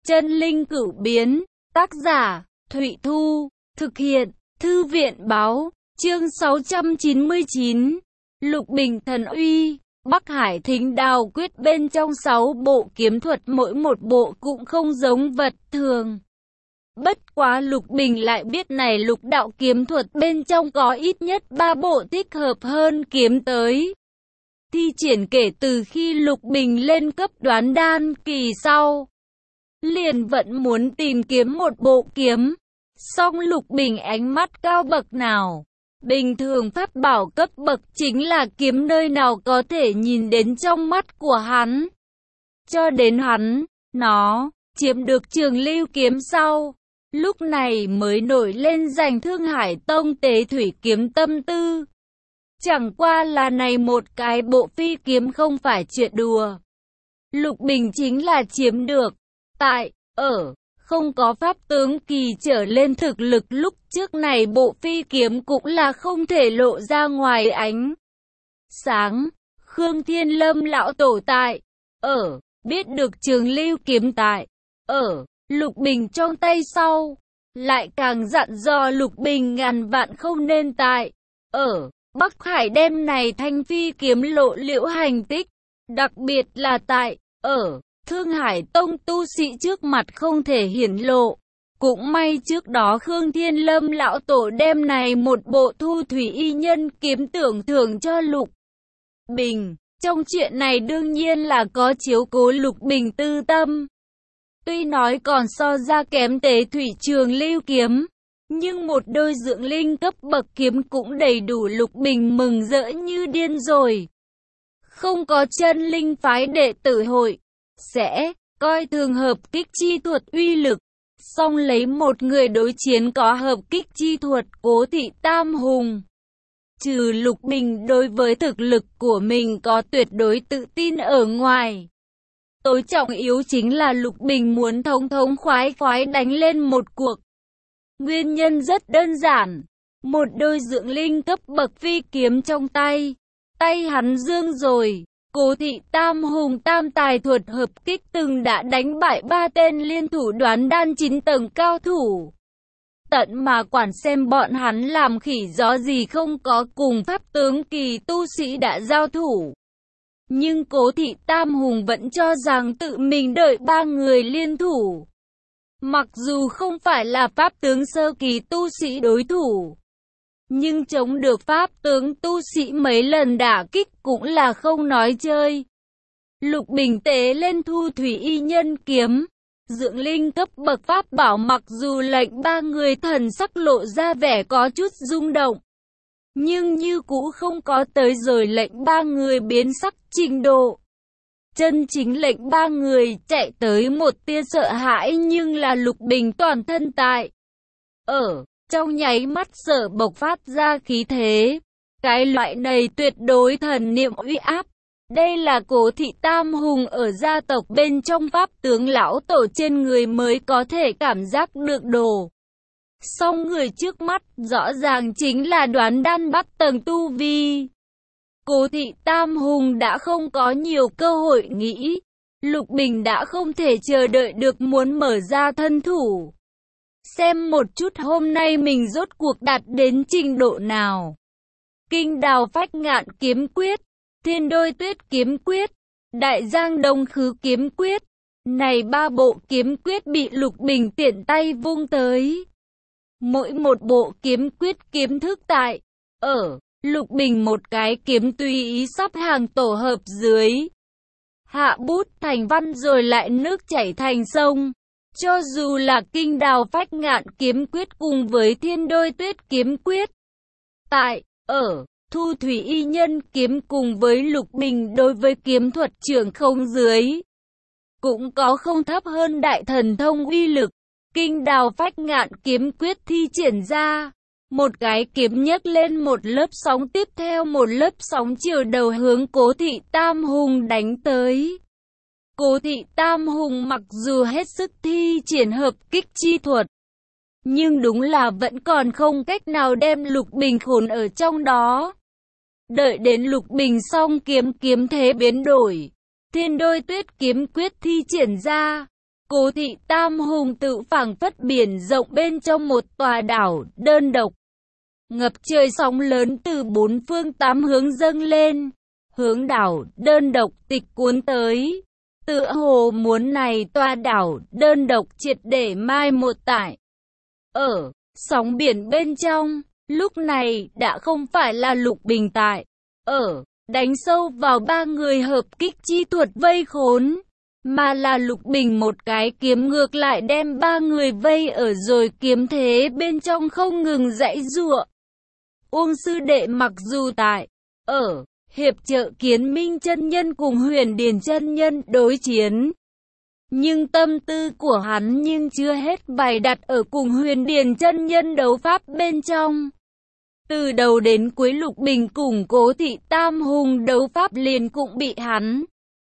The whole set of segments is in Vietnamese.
Chân linh cửu biến, tác giả, Thụy Thu, thực hiện, Thư viện báo, chương 699, Lục Bình Thần Uy, Bắc Hải Thính Đào Quyết. Bên trong 6 bộ kiếm thuật mỗi một bộ cũng không giống vật thường. Bất quá Lục Bình lại biết này lục đạo kiếm thuật bên trong có ít nhất 3 bộ thích hợp hơn kiếm tới thi triển kể từ khi Lục Bình lên cấp đoán đan kỳ sau. Liền vẫn muốn tìm kiếm một bộ kiếm. Song Lục Bình ánh mắt cao bậc nào. Bình thường pháp bảo cấp bậc chính là kiếm nơi nào có thể nhìn đến trong mắt của hắn. Cho đến hắn, nó, chiếm được Trường Lưu kiếm sau. Lúc này mới nổi lên giành Thương Hải Tông Tế Thủy kiếm tâm tư. Chẳng qua là này một cái bộ phi kiếm không phải chuyện đùa. Lục Bình chính là chiếm được. Không có pháp tướng kỳ trở lên thực lực lúc trước này bộ phi kiếm cũng là không thể lộ ra ngoài ánh sáng. Khương Thiên Lâm lão tổ tại, biết được Trường Lưu kiếm tại, Lục Bình trong tay sau, lại càng dặn dò Lục Bình ngàn vạn không nên tại, Bắc Hải đem này thanh phi kiếm lộ liễu hành tích, đặc biệt là tại, Thương Hải Tông tu sĩ trước mặt không thể hiển lộ. Cũng may trước đó Khương Thiên Lâm lão tổ đem này một bộ Thu Thủy Y Nhân kiếm tưởng thưởng cho Lục Bình. Trong chuyện này đương nhiên là có chiếu cố Lục Bình tư tâm. Tuy nói còn so ra kém Tế Thủy Trường Lưu kiếm, nhưng một đôi dưỡng linh cấp bậc kiếm cũng đầy đủ Lục Bình mừng rỡ như điên rồi. Không có chân linh phái đệ tử hội sẽ coi thường hợp kích chi thuật uy lực, song lấy một người đối chiến có hợp kích chi thuật Cố Thị Tam Hùng. Trừ Lục Bình đối với thực lực của mình có tuyệt đối tự tin ở ngoài, tối trọng yếu chính là Lục Bình muốn thống khoái đánh lên một cuộc. Nguyên nhân rất đơn giản, một đôi dưỡng linh cấp bậc phi kiếm trong tay hắn dương rồi. Cố Thị Tam Hùng tam tài thuật hợp kích từng đã đánh bại 3 tên liên thủ đoán đan 9 tầng cao thủ. Tận mà quản xem bọn hắn làm khỉ gió gì không có cùng pháp tướng kỳ tu sĩ đã giao thủ. Nhưng Cố Thị Tam Hùng vẫn cho rằng tự mình đợi 3 người liên thủ. Mặc dù không phải là pháp tướng sơ kỳ tu sĩ đối thủ, nhưng chống được pháp tướng tu sĩ mấy lần đả kích cũng là không nói chơi. Lục Bình tế lên Thu Thủy Y Nhân kiếm, dưỡng linh cấp bậc pháp bảo, mặc dù lệnh 3 người thần sắc lộ ra vẻ có chút rung động, nhưng như cũ không có tới rồi lệnh 3 người biến sắc trình độ. Chân chính lệnh 3 người chạy tới một tia sợ hãi, nhưng là Lục Bình toàn thân tại trong nháy mắt sở bộc phát ra khí thế. Cái loại này tuyệt đối thần niệm uy áp. Đây là Cố Thị Tam Hùng ở gia tộc bên trong pháp tướng lão tổ trên người mới có thể cảm giác được đồ. Song người trước mắt rõ ràng chính là đoán đan bắt tầng tu vi. Cố Thị Tam Hùng đã không có nhiều cơ hội nghĩ. Lục Bình đã không thể chờ đợi được muốn mở ra thân thủ. Xem một chút hôm nay mình rốt cuộc đạt đến trình độ nào. Kinh Đào Phách Ngạn kiếm quyết, Thiên Đôi Tuyết kiếm quyết, Đại Giang Đông Khứ kiếm quyết. Này 3 bộ kiếm quyết bị Lục Bình tiện tay vung tới. Mỗi một bộ kiếm quyết kiếm thức tại Lục Bình một cái kiếm tùy ý sắp hàng tổ hợp dưới. Hạ bút thành văn rồi lại nước chảy thành sông. Cho dù là Kinh Đào Phách Ngạn kiếm quyết cùng với Thiên Đôi Tuyết kiếm quyết, tại Thu Thủy Y Nhân kiếm cùng với Lục Bình đối với kiếm thuật trưởng không dưới, cũng có không thấp hơn đại thần thông uy lực. Kinh Đào Phách Ngạn kiếm quyết thi triển ra, một cái kiếm nhấc lên một lớp sóng tiếp theo một lớp sóng chiều đầu hướng Cố Thị Tam Hùng đánh tới. Cố Thị Tam Hùng mặc dù hết sức thi triển hợp kích chi thuật, nhưng đúng là vẫn còn không cách nào đem Lục Bình khốn ở trong đó. Đợi đến Lục Bình xong kiếm thế biến đổi, Thiên Đôi Tuyết kiếm quyết thi triển ra, Cố Thị Tam Hùng tự phảng phất biển rộng bên trong một tòa đảo đơn độc. Ngập trời sóng lớn từ bốn phương tám hướng dâng lên, hướng đảo đơn độc tịch cuốn tới. Tựa hồ muốn này tòa đảo đơn độc triệt để mai một tại. Ở sóng biển bên trong, lúc này đã không phải là Lục Bình tại. Ở đánh sâu vào ba người hợp kích chi thuật vây khốn, mà là Lục Bình một cái kiếm ngược lại đem ba người vây ở rồi kiếm thế bên trong không ngừng giãy giụa. Uông sư đệ mặc dù tại ở hiệp trợ Kiến Minh chân nhân cùng Huyền Điền chân nhân đối chiến, nhưng tâm tư của hắn nhưng chưa hết bày đặt ở cùng Huyền Điền chân nhân đấu pháp bên trong. Từ đầu đến cuối Lục Bình cùng Cố Thị Tam Hùng đấu pháp liền cũng bị hắn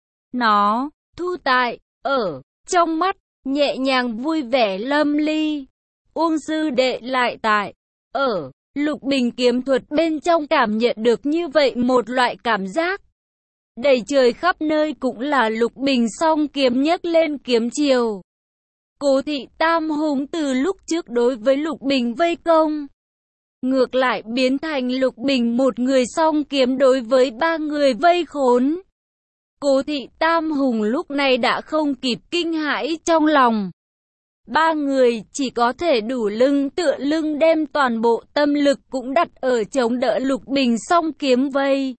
thu tại ở trong mắt, nhẹ nhàng vui vẻ lâm ly. Uông sư đệ lại tại ở Lục Bình kiếm thuật bên trong cảm nhận được như vậy một loại cảm giác. Đầy trời khắp nơi cũng là Lục Bình song kiếm nhấc lên kiếm chiều. Cố Thị Tam Hùng từ lúc trước đối với Lục Bình vây công, ngược lại biến thành Lục Bình một người song kiếm đối với ba người vây khốn. Cố Thị Tam Hùng lúc này đã không kịp kinh hãi trong lòng. Ba người chỉ có thể đủ lưng tựa lưng đem toàn bộ tâm lực cũng đặt ở chống đỡ Lục Bình song kiếm vây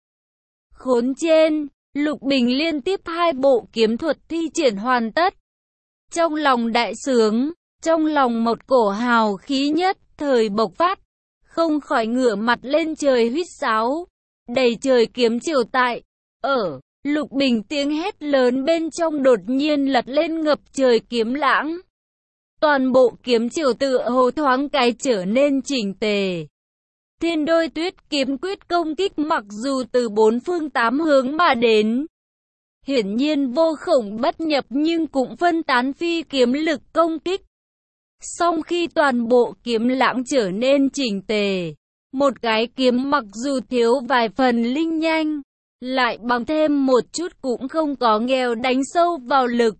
khốn trên. Lục Bình liên tiếp hai bộ kiếm thuật thi triển hoàn tất. Trong lòng đại sướng, trong lòng một cổ hào khí nhất thời bộc phát, không khỏi ngửa mặt lên trời huýt sáo. Đầy trời kiếm chiều tại ở Lục Bình tiếng hét lớn bên trong đột nhiên lật lên ngập trời kiếm lãng. Toàn bộ kiếm chiều tựa hồ thoáng cái trở nên chỉnh tề. Thiên Đôi Tuyết kiếm quyết công kích mặc dù từ bốn phương tám hướng mà đến, hiển nhiên vô khổng bất nhập nhưng cũng phân tán phi kiếm lực công kích. Song khi toàn bộ kiếm lãng trở nên chỉnh tề, một cái kiếm mặc dù thiếu vài phần linh nhanh, lại bằng thêm một chút cũng không có nghèo đánh sâu vào lực.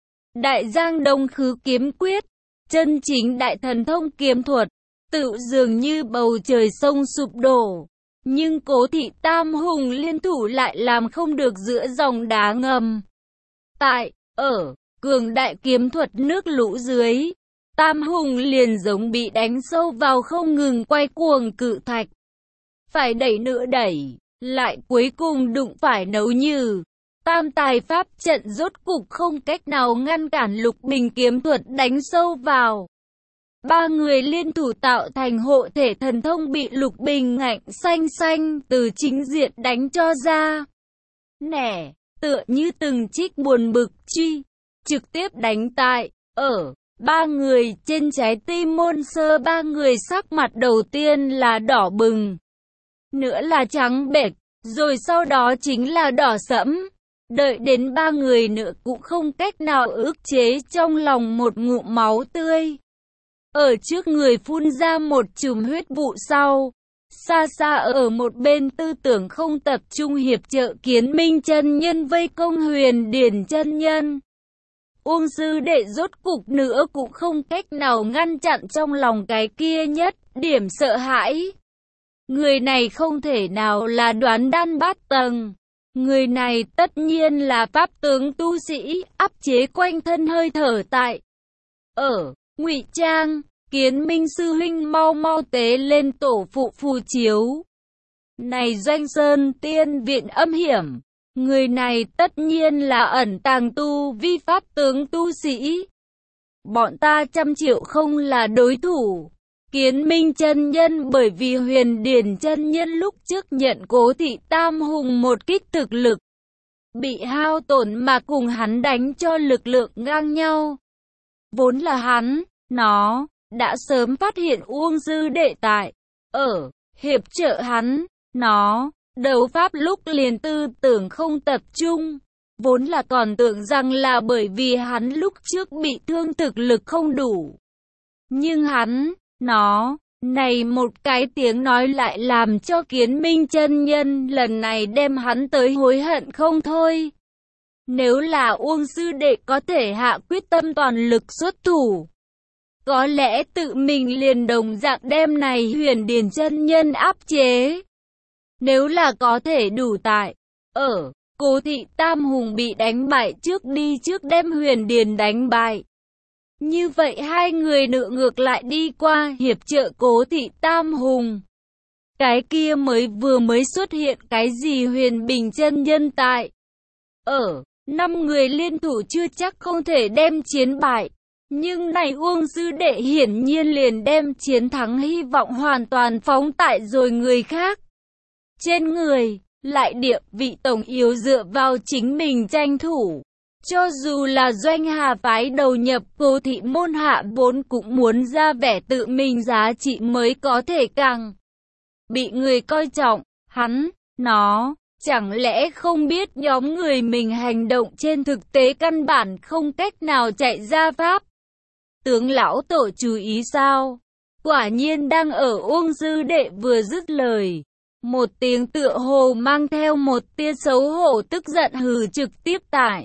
Đại Giang Đông Khứ kiếm quyết, chân chính đại thần thông kiếm thuật, tự dường như bầu trời sông sụp đổ. Nhưng Cố Thị Tam Hùng liên thủ lại làm không được giữa dòng đá ngầm. Tại ở cường đại kiếm thuật nước lũ dưới, Tam Hùng liền giống bị đánh sâu vào không ngừng quay cuồng cự thạch. Phải đẩy nữa đẩy, lại cuối cùng đụng phải Nấu Như. Tam tài pháp trận rốt cục không cách nào ngăn cản Lục Bình kiếm thuật đánh sâu vào. Ba người liên thủ tạo thành hộ thể thần thông bị Lục Bình ngạnh xanh từ chính diện đánh cho ra. Nẻ, tựa như từng trích buồn bực truy, trực tiếp đánh tại ở ba người trên trái tim môn sơ. Ba người sắc mặt đầu tiên là đỏ bừng, nữa là trắng bệch, rồi sau đó chính là đỏ sẫm. Đợi đến ba người nữa cũng không cách nào ức chế trong lòng một ngụm máu tươi. Ở trước người phun ra một chùm huyết vụ sau. Xa xa ở một bên tư tưởng không tập trung hiệp trợ Kiến Minh chân nhân vây công Huyền Điền chân nhân. Uông sư đệ rốt cục nữa cũng không cách nào ngăn chặn trong lòng cái kia nhất điểm sợ hãi. Người này không thể nào là Đoán Đan bát tầng. Người này tất nhiên là pháp tướng tu sĩ, áp chế quanh thân hơi thở tại ở ngụy trang. Kiến Minh sư huynh mau mau tế lên tổ phụ phù chiếu. Này Doanh Sơn tiên viện âm hiểm, người này tất nhiên là ẩn tàng tu vi pháp tướng tu sĩ. Bọn ta 100 triệu không là đối thủ. Kiến Minh chân nhân bởi vì Huyền Điền chân nhân lúc trước nhận Cố Thị Tam Hùng một kích thực lực, bị hao tổn mà cùng hắn đánh cho lực lượng ngang nhau. Vốn là hắn, đã sớm phát hiện Uông sư đệ tại ở hiệp trợ hắn, đấu pháp lúc liền tư tưởng không tập trung. Vốn là còn tưởng rằng là bởi vì hắn lúc trước bị thương thực lực không đủ. Nhưng hắn, này một cái tiếng nói lại làm cho Kiến Minh chân nhân lần này đem hắn tới hối hận không thôi. Nếu là Uông sư đệ có thể hạ quyết tâm toàn lực xuất thủ, có lẽ tự mình liền đồng dạng đem này Huyền Điền chân nhân áp chế. Nếu là có thể đủ tại, ở Cố Thị Tam Hùng bị đánh bại trước đi trước đem Huyền Điền đánh bại. Như vậy hai người nữ ngược lại đi qua hiệp trợ Cố Thị Tam Hùng. Cái kia vừa mới xuất hiện cái gì Huyền Bình chân nhân tại. Ở 5 người liên thủ chưa chắc không thể đem chiến bại. Nhưng này Uông sư đệ hiển nhiên liền đem chiến thắng hy vọng hoàn toàn phóng tại rồi người khác trên người, lại địa vị tổng yếu dựa vào chính mình tranh thủ. Cho dù là Doanh Hà phái đầu nhập Cố Thị môn hạ vốn cũng muốn ra vẻ tự mình giá trị mới có thể càng bị người coi trọng, nó chẳng lẽ không biết nhóm người mình hành động trên thực tế căn bản không cách nào chạy ra pháp. Tướng lão tổ chú ý sao? Quả nhiên đang ở Uông sư đệ vừa dứt lời. Một tiếng tựa hồ mang theo một tia xấu hổ tức giận hừ trực tiếp tại.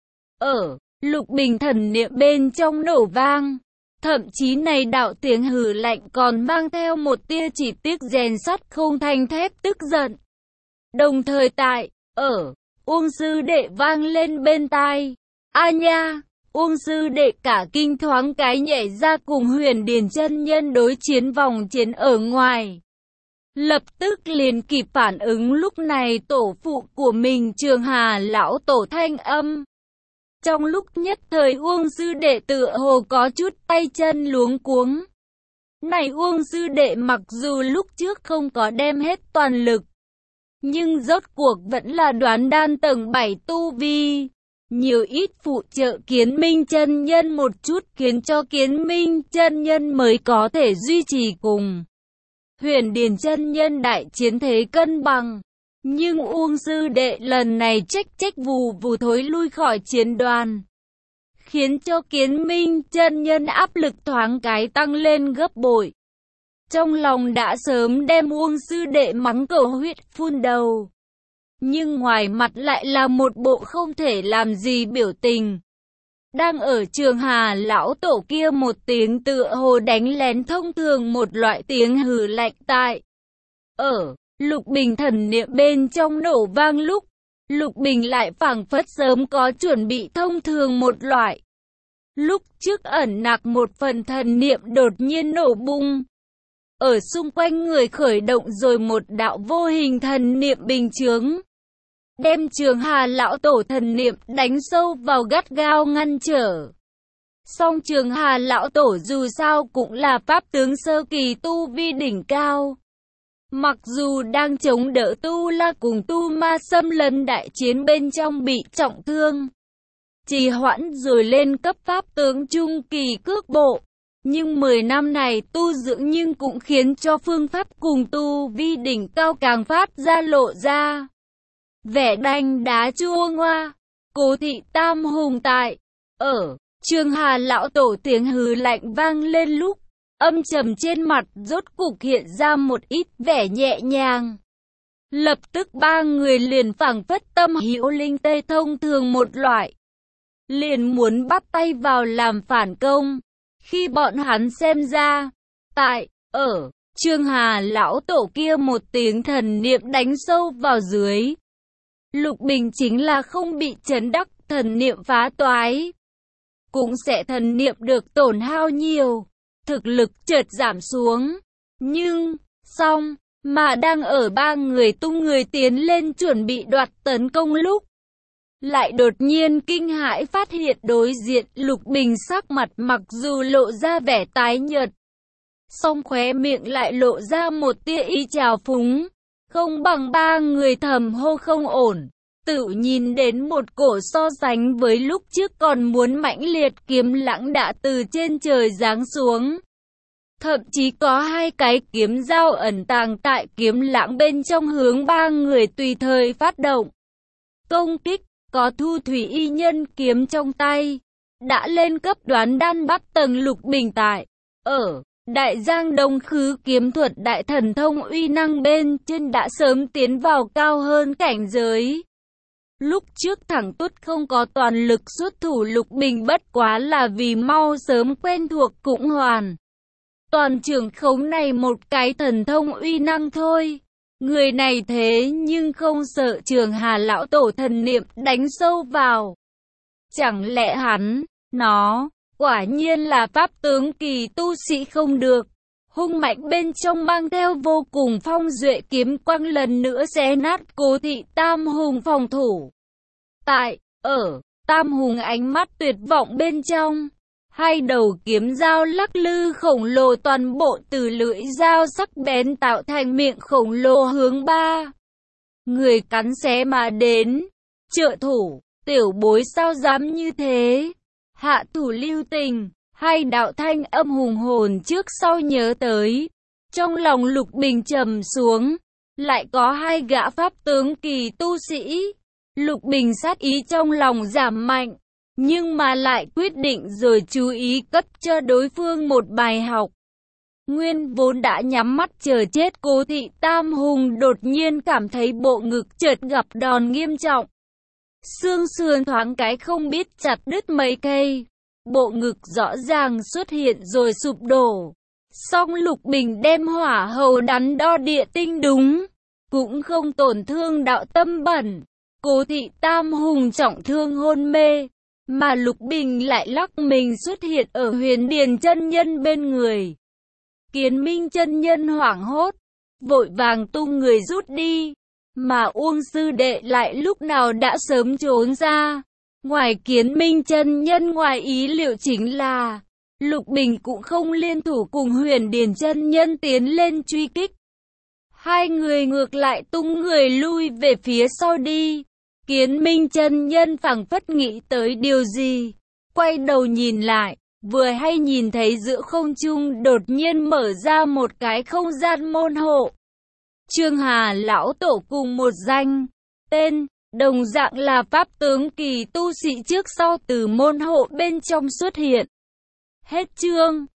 Ở Lục Bình thần niệm bên trong nổ vang. Thậm chí này đạo tiếng hừ lạnh còn mang theo một tia chỉ tiếc rèn sắt không thành thép tức giận. Đồng thời tại, ở Uông sư đệ vang lên bên tai. A nha! Uông sư đệ cả kinh thoáng cái nhảy ra cùng Huyền Điền chân nhân đối chiến vòng chiến ở ngoài. Lập tức liền kịp phản ứng lúc này tổ phụ của mình Trường Hà lão tổ thanh âm. Trong lúc nhất thời Uông sư đệ tựa hồ có chút tay chân luống cuống. Này Uông sư đệ mặc dù lúc trước không có đem hết toàn lực, nhưng rốt cuộc vẫn là đoán đan tầng 7 tu vi. Nhiều ít phụ trợ Kiến Minh chân nhân một chút khiến cho Kiến Minh chân nhân mới có thể duy trì cùng Huyền Điền chân nhân đại chiến thế cân bằng. Nhưng Uông sư đệ lần này trách vù vù thối lui khỏi chiến đoàn, khiến cho Kiến Minh chân nhân áp lực thoáng cái tăng lên gấp bội. Trong lòng đã sớm đem Uông sư đệ mắng cầu huyết phun đầu. Nhưng ngoài mặt lại là một bộ không thể làm gì biểu tình. Đang ở Trường Hà lão tổ kia một tiếng tựa hồ đánh lén thông thường một loại tiếng hừ lạnh tại. Ở Lục Bình thần niệm bên trong nổ vang lúc, Lục Bình lại phảng phất sớm có chuẩn bị thông thường một loại. Lúc trước ẩn nặc một phần thần niệm đột nhiên nổ bung. Ở xung quanh người khởi động rồi một đạo vô hình thần niệm bình chướng. Đem Trường Hà lão tổ thần niệm đánh sâu vào gắt gao ngăn trở. Song Trường Hà lão tổ dù sao cũng là pháp tướng sơ kỳ tu vi đỉnh cao. Mặc dù đang chống đỡ Tu La cùng Tu Ma xâm lấn đại chiến bên trong bị trọng thương, trì hoãn rồi lên cấp pháp tướng trung kỳ cước bộ. Nhưng 10 năm này tu dưỡng nhưng cũng khiến cho phương pháp cùng tu vi đỉnh cao càng phát ra lộ ra. Vẻ đanh đá chua ngoa. Cố Thị Tam Hùng tại. Ở Trường Hà lão tổ tiếng hừ lạnh vang lên lúc, âm trầm trên mặt rốt cục hiện ra một ít vẻ nhẹ nhàng. Lập tức ba người liền phảng phất tâm hữu linh tê thông thường một loại. Liền muốn bắt tay vào làm phản công. Khi bọn hắn xem ra, tại, ở Trường Hà lão tổ kia một tiếng thần niệm đánh sâu vào dưới. Lục Bình chính là không bị chấn đắc thần niệm phá toái, cũng sẽ thần niệm được tổn hao nhiều, thực lực chợt giảm xuống. Nhưng, xong, mà đang ở ba người tung người tiến lên chuẩn bị đoạt tấn công lúc, lại đột nhiên kinh hãi phát hiện đối diện Lục Bình sắc mặt mặc dù lộ ra vẻ tái nhợt, song khóe miệng lại lộ ra một tia ý trào phúng, không bằng ba người thầm hô không ổn. Tự nhìn đến một cổ so sánh với lúc trước còn muốn mãnh liệt kiếm lãng đã từ trên trời giáng xuống. Thậm chí có hai cái kiếm dao ẩn tàng tại kiếm lãng bên trong hướng ba người tùy thời phát động công kích. Có Thu Thủy y nhân kiếm trong tay, đã lên cấp đoán đan bắt tầng Lục Bình tại. Ở Đại Giang Đông Khứ kiếm thuật đại thần thông uy năng bên trên đã sớm tiến vào cao hơn cảnh giới. Lúc trước thẳng Tút không có toàn lực xuất thủ Lục Bình bất quá là vì mau sớm quen thuộc cũng hoàn toàn trưởng khống này một cái thần thông uy năng thôi. Người này thế nhưng không sợ Trường Hà lão tổ thần niệm đánh sâu vào. Chẳng lẽ nó, quả nhiên là pháp tướng kỳ tu sĩ không được. Hung mạnh bên trong mang theo vô cùng phong duệ kiếm quang lần nữa xé nát Cố Thị Tam Hùng phòng thủ. Tam Hùng ánh mắt tuyệt vọng bên trong. Hai đầu kiếm dao lắc lư khổng lồ toàn bộ từ lưỡi dao sắc bén tạo thành miệng khổng lồ hướng ba người cắn xé mà đến. Trợ thủ, tiểu bối sao dám như thế? Hạ thủ lưu tình. Hai đạo thanh âm hùng hồn trước sau nhớ tới. Trong lòng Lục Bình trầm xuống. Lại có hai gã pháp tướng kỳ tu sĩ. Lục Bình sát ý trong lòng giảm mạnh. Nhưng mà lại quyết định rồi chú ý cấp cho đối phương một bài học. Nguyên vốn đã nhắm mắt chờ chết Cố Thị Tam Hùng đột nhiên cảm thấy bộ ngực chợt gặp đòn nghiêm trọng. Xương sườn thoáng cái không biết chặt đứt mấy cây. Bộ ngực rõ ràng xuất hiện rồi sụp đổ. Song Lục Bình đem hỏa hầu đắn đo địa tinh đúng. Cũng không tổn thương đạo tâm bẩn. Cố Thị Tam Hùng trọng thương hôn mê. Mà Lục Bình lại lắc mình xuất hiện ở Huyền Điền chân nhân bên người. Kiến Minh chân nhân hoảng hốt, vội vàng tung người rút đi. Mà Uông sư đệ lại lúc nào đã sớm trốn ra. Ngoài Kiến Minh chân nhân ngoài ý liệu chính là Lục Bình cũng không liên thủ cùng Huyền Điền chân nhân tiến lên truy kích. Hai người ngược lại tung người lui về phía sau đi. Kiến Minh chân nhân phảng phất nghĩ tới điều gì, quay đầu nhìn lại, vừa hay nhìn thấy giữa không trung đột nhiên mở ra một cái không gian môn hộ. Trường Hà lão tổ cùng một danh, tên, đồng dạng là pháp tướng kỳ tu sĩ trước sau từ môn hộ bên trong xuất hiện. Hết chương.